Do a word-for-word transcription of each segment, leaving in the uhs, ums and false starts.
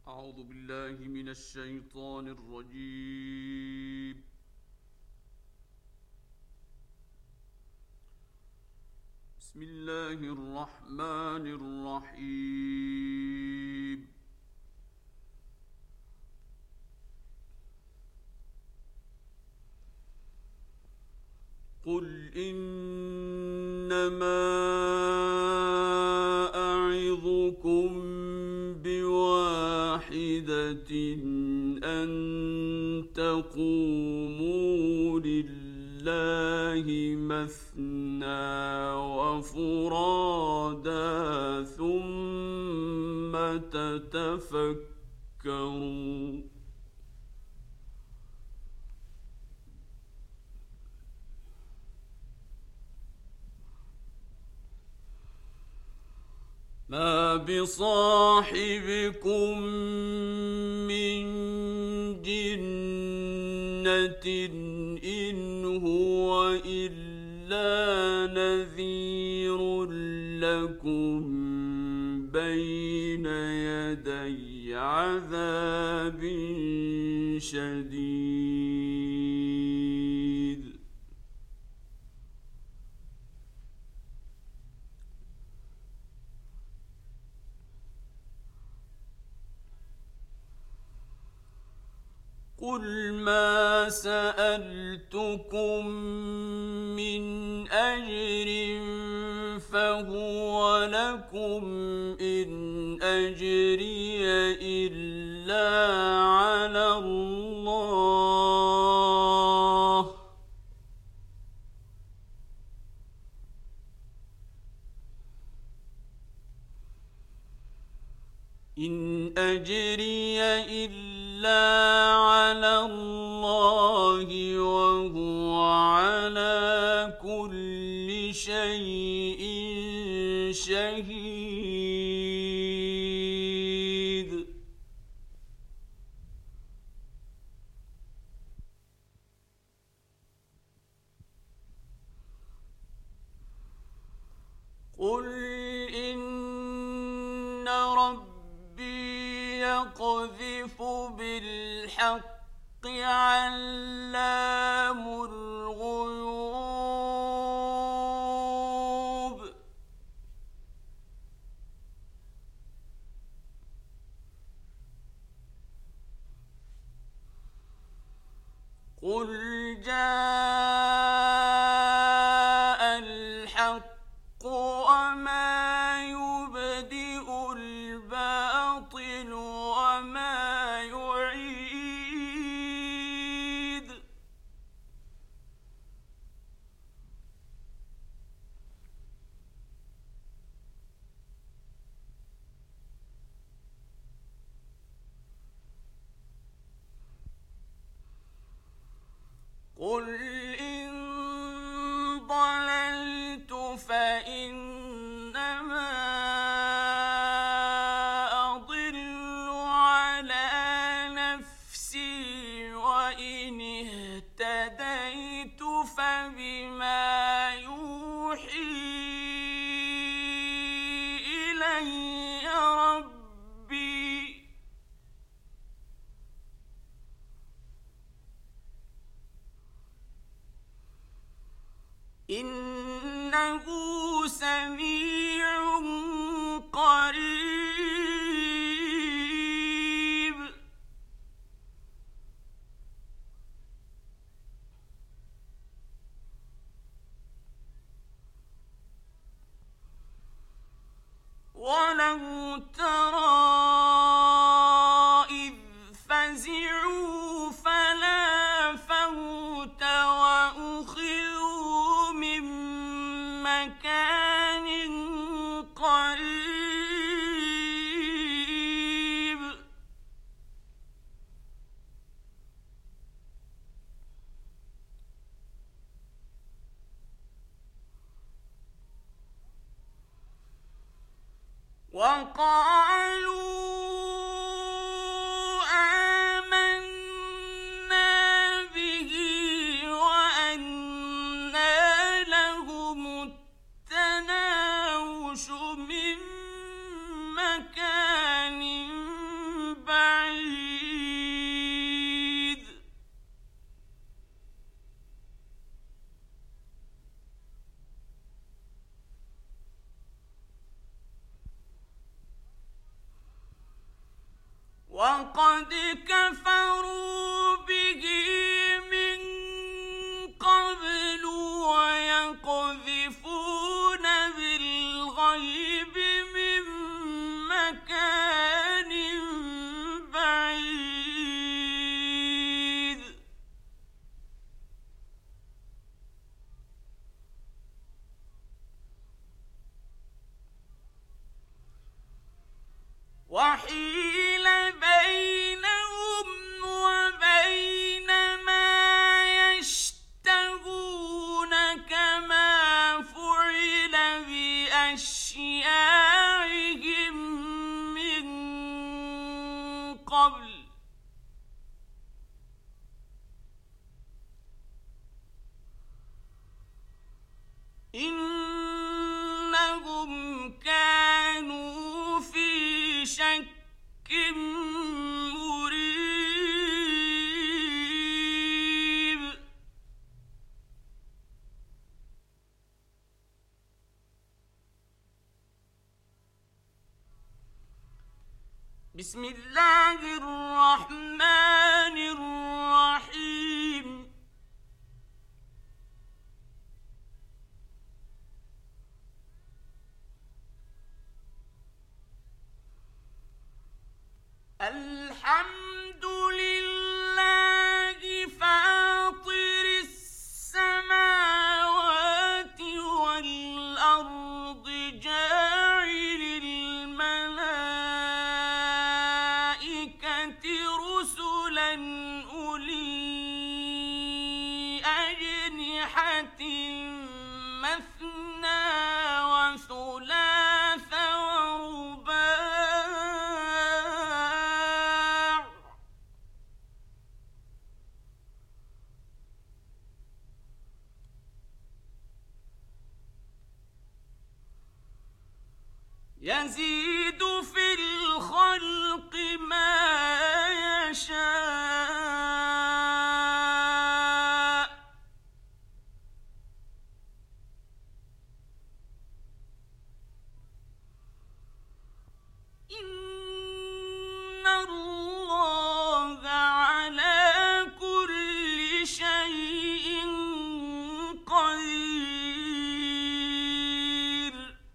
أعوذ بالله من الشيطان الرجيم. بسم الله الرحمن الرحيم. قل إنما أعظكم بواحدة أن تقوموا لله مثنى وفرادا ثم تتفكروا ما بصاحبكم من جنة إن هو إلا نذير لكم بين يدي عذاب شديد. قل ما سألتكم من أجر فهو لكم إن أجري إلا على الله إن أجري إلا على الله وهو على كل شيء شهيد. قل إن ربي يقذف بالحق علام الغيوب. قل جاء الحق وما يبدئ الباطل وما يعيد. قل إن ضللت فإنما أضل على نفسي وإن اهتديت فبما يوحي إلي ربي إنه سميع قريب. ولو ترى إذ فزعوا فلا فوت وأخذوا من مكان قريب. وقالوا آمنا به وأنى لهم التناوش من مكان بعيد. وقد كفروا به من قبل ويقذفون بالغيب من مكان بعيد وحيل بينهم وبين ما يشتهون كما فعل بأشياعهم من قبل إنهم كانوا في شك مريب بسم الله الرحمن الرحيم الحمد لله فاطر السماوات والأرض جاعل الملائكة رسلا أولي أجنحة مثنى وثلاث ورباع يزيد في الخلق ما يشاء إن الله على كل شيء قدير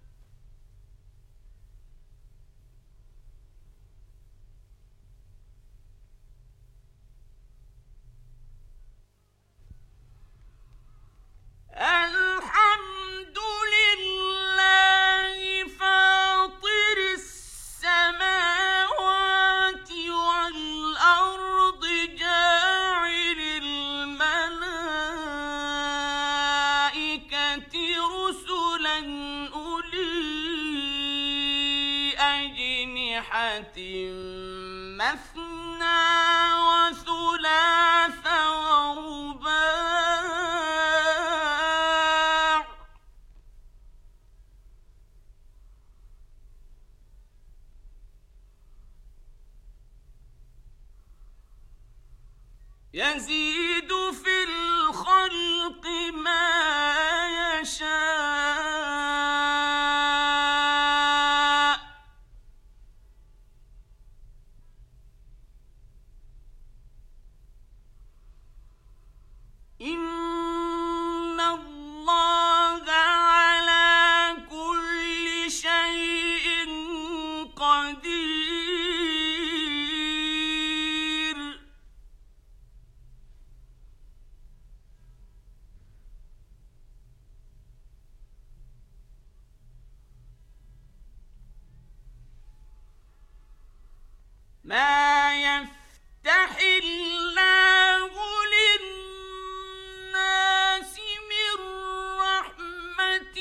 الحمد لله فاطر السماوات والأرض جاعل الملائكة رسلا أولي أجنحة مثنى وثلاث ورباع يزيد في الخلق ما يشاء إن الله على كل شيء قدير ما يفتح الله للناس من رحمة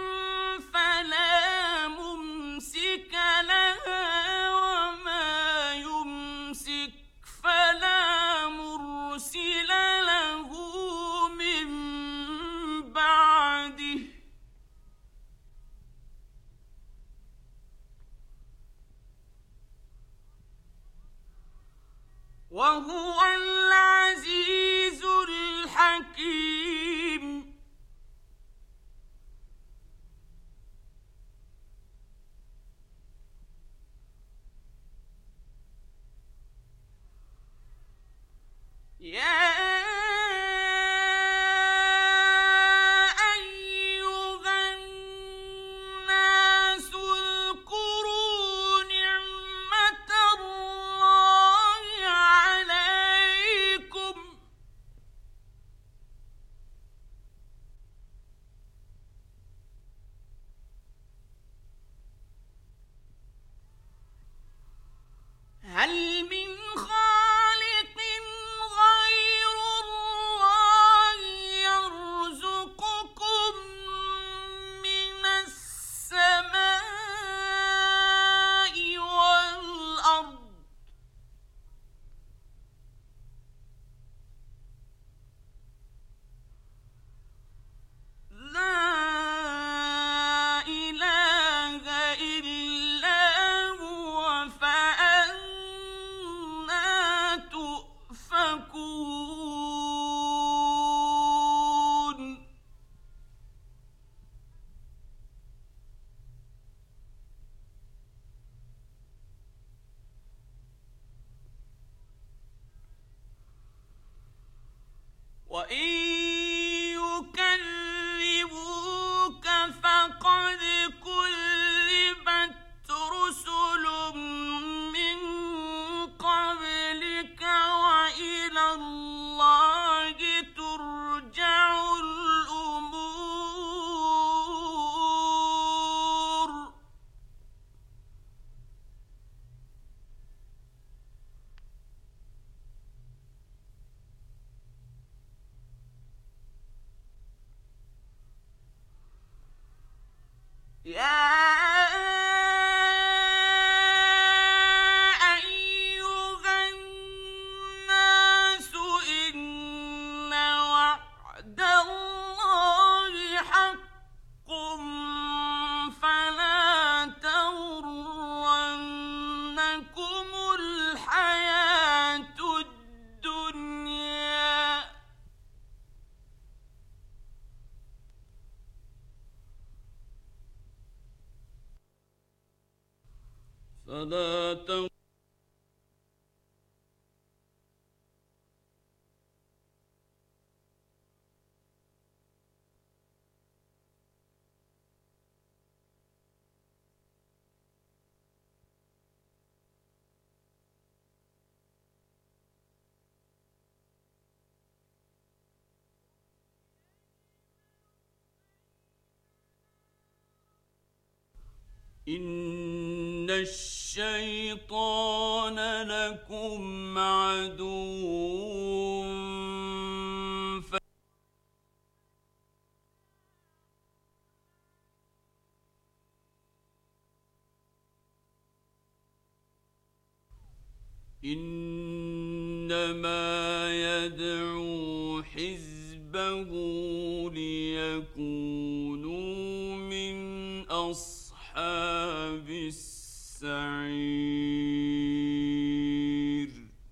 فلا ممسك لها وما يمسك فلا مرسل له من بعده وهو العزيز الحكيم فلا تقل إن الشيطان لكم عدو ف... إنما يدعو حزبه ليكونوا من أصحاب السعير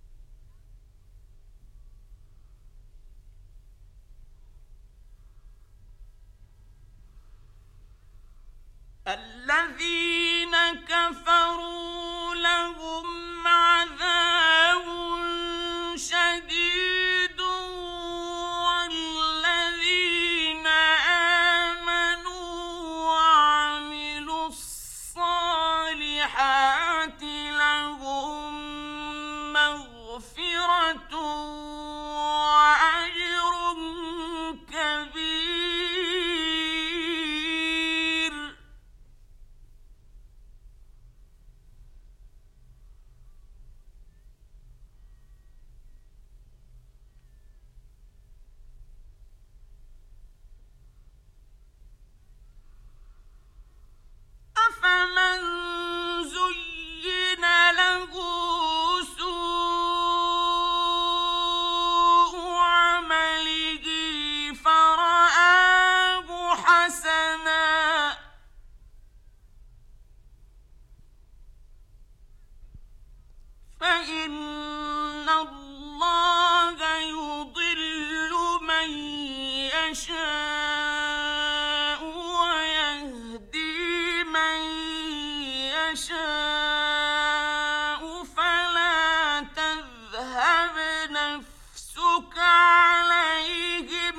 الذين كفروا لهم عذاب شديد والذين آمنوا وعملوا الصالحات لهم مغفرة وأجر كبير أفمن زين له سوء عمله فرآه حسنا فإن الله يضل من يشاء ويهدي من يشاء فلا تذهب نفسك عليهم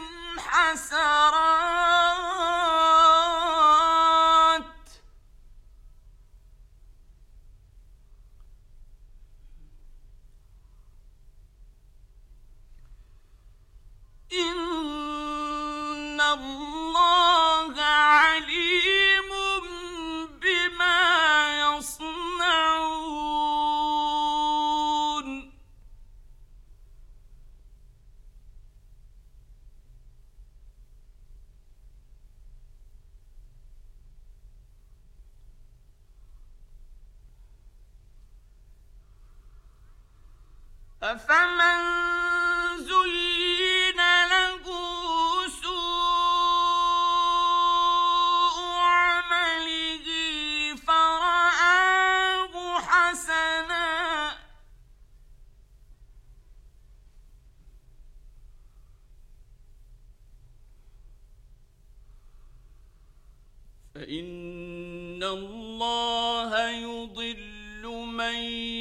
حسرات إن الله عليم بما يصنعون أفمن زين له سوء عمله فرآه حسنا فإن الله يضل من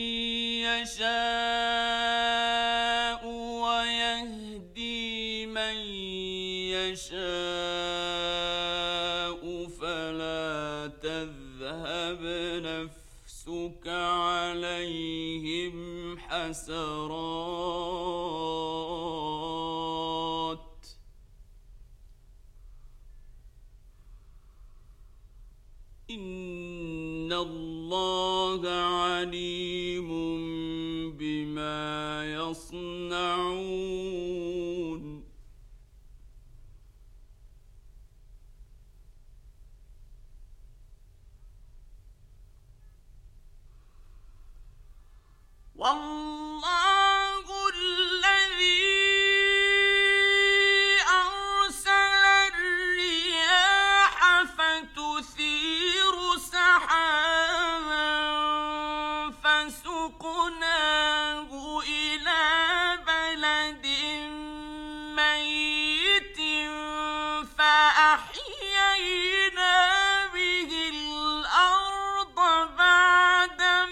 يشاء ويهدي من يشاء فلا تذهب نفسك عليهم حسرات إن الله عليم بما يصنعون والله الذي أرسل الرياح فتثير سحابا فسقناه إلى بلد ميت فأحيينا به الأرض بعد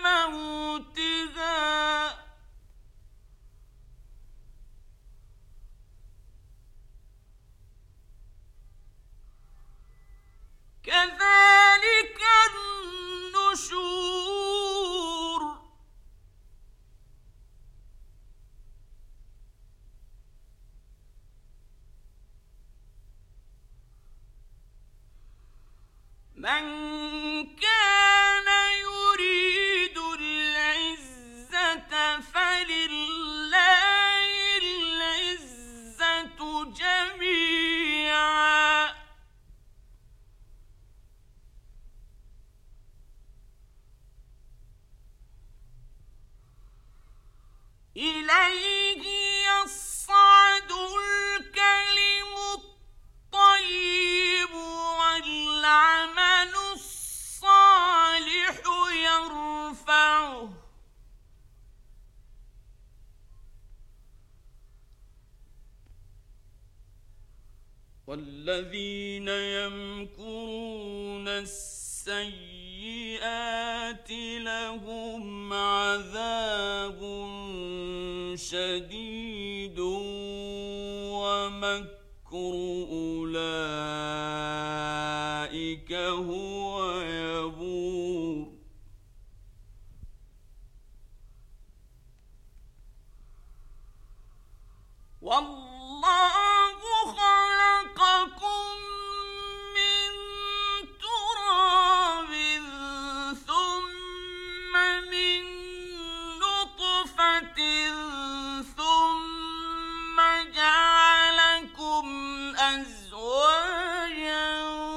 من كان يريد العزة فلله العزة جميعا إليه يصعد الكلم الطيب والعمل الصالح يرفعه والذين يمكرون السيئات لهم عذاب شديد ومكر أولئك هو يبور والله خلقكم من تراب ثم من نطفة ثم جعلكم أزواجا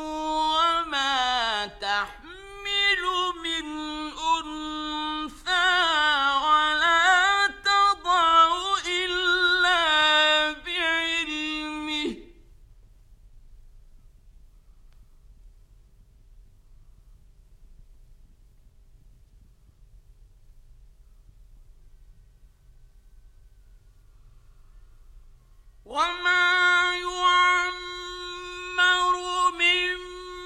وما تحمل من أنثى ولا تضع إلا بعلمه وما يعمر من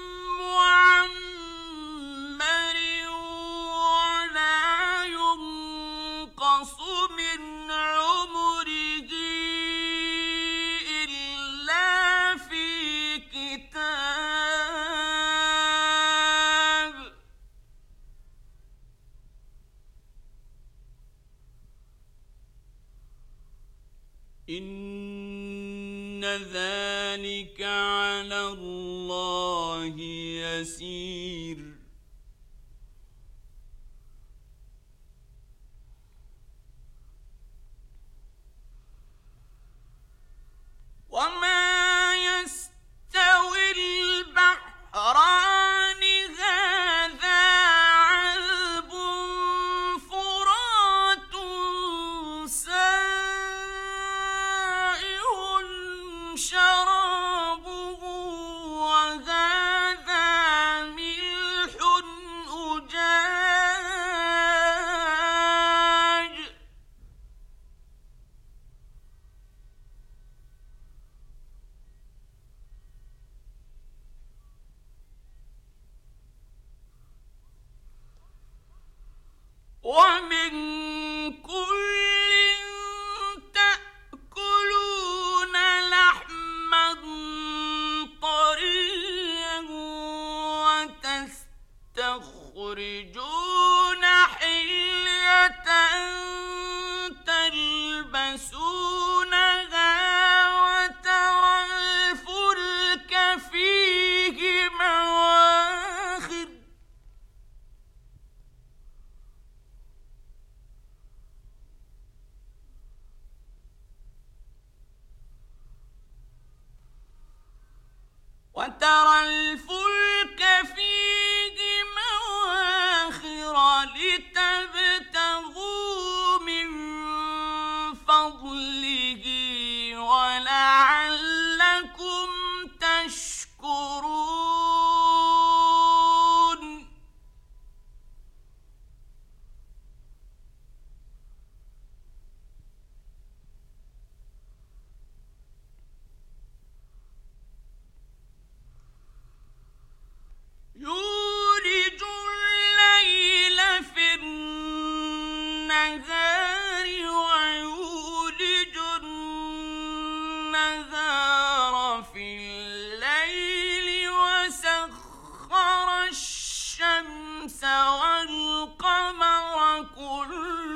معمر ولا ينقص من عمره إلا في كتاب إن ذلك على الله يسير وما يستوي البحران هذا عذب فرات سائغ شرابه وهذا ملح أجاج ومن كل تأكلون لحما طريا وتستخرجون حلية تلبسونها وترى الفلك فيه مواخر وترى الفلك فيه مواخر لتبتغوا من فضله ولعلكم تشكرون يولج الليل في النهار ويولج النهار في الليل وسخر الشمس والقمر كل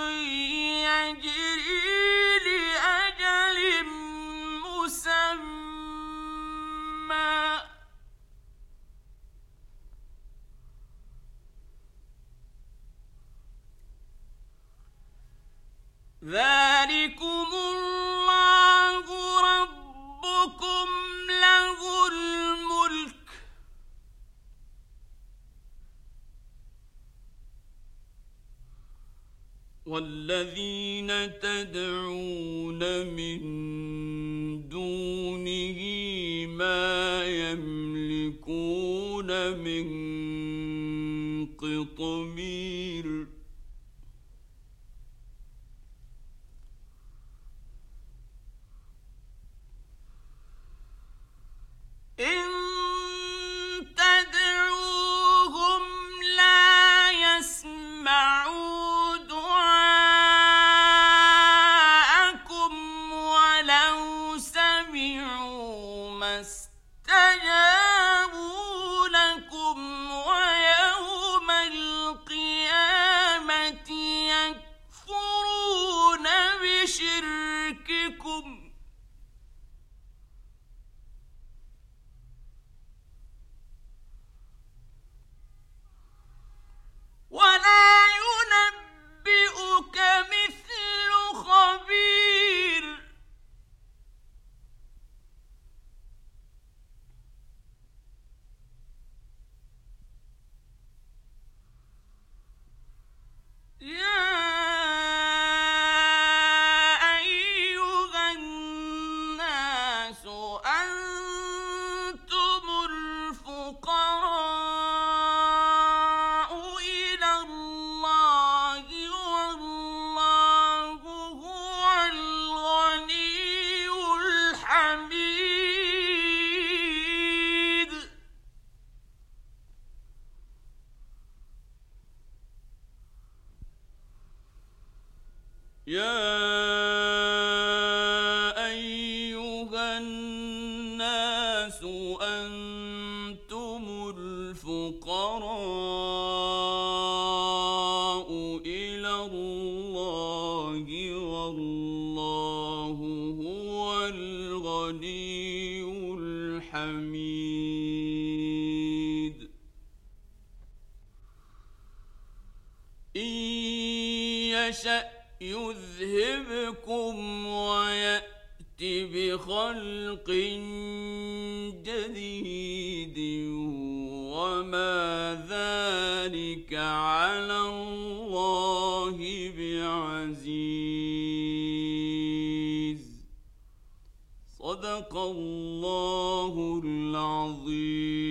يجري لأجل مسمى والذين تدعون من دونه ما يملكون من قطمير إن تدعوهم لا يسمعوا دعاءكم ولو سمعوا ما استجابوا لكم ويوم القيامة يكفرون بشرككم ولا ينبئك مثل خبير يا أيها الناس أنتم الفقراء إلى الله والله هو الغني الحميد يا أيها الناس أنتم الفقراء إلى الله والله هو الغني الحميد إن يشأ يذهبكم ويأت بخلق جديد وما ذلك على الله بعزيز صدق الله العظيم.